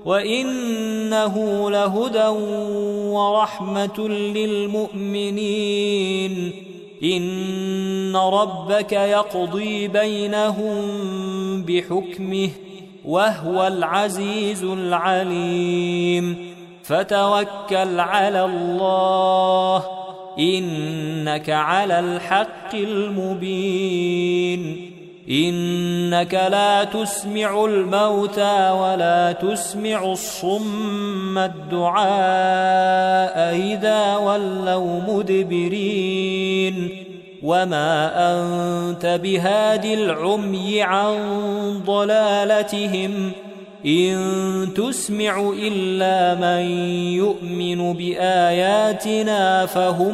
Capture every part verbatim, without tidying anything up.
وإنه لهدى ورحمة للمؤمنين إن ربك يقضي بينهم بحكمه وهو العزيز العليم فتوكل على الله إنك على الحق المبين إنك لا تسمع الموتى ولا تسمع الصم الدعاء إذا ولوا مدبرين وما أنت بهاد العمي عن ضلالتهم إن تسمع إلا من يؤمن بآياتنا فهم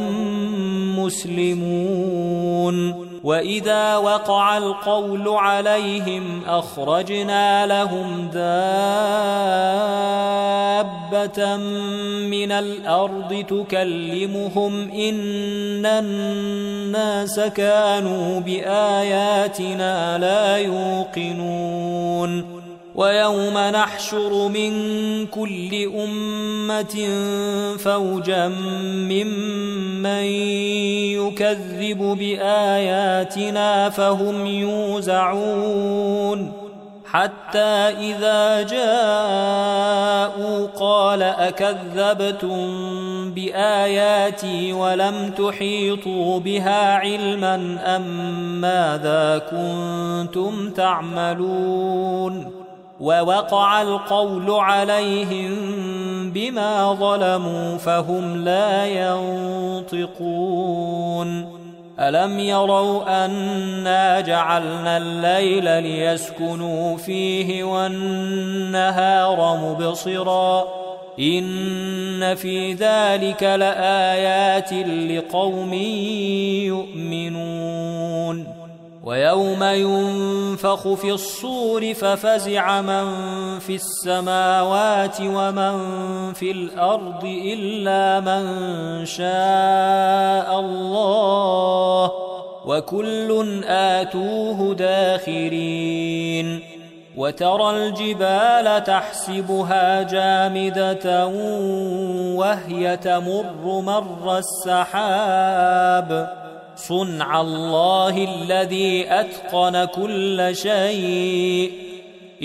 مسلمون وإذا وقع القول عليهم أخرجنا لهم دابة من الأرض تكلمهم إن الناس كانوا بآياتنا لا يوقنون ويوم نحشر من كل أمة فوجا ممن يكذب بآياتنا فهم يوزعون حتى إذا جاءوا قال أكذبتم بآياتي ولم تحيطوا بها علما أم ماذا كنتم تعملون ووقع القول عليهم بما ظلموا فهم لا ينطقون ألم يروا أنا جعلنا الليل ليسكنوا فيه والنهار مبصرا إن في ذلك لآيات لقوم يؤمنون ويوم ينفخ في الصور ففزع من في السماوات ومن في الأرض إلا من شاء الله وكل آتوه داخرين وترى الجبال تحسبها جامدة وهي تمر مر السحاب صنع الله الذي أتقن كل شيء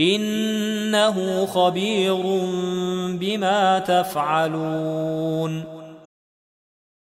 إنه خبير بما تفعلون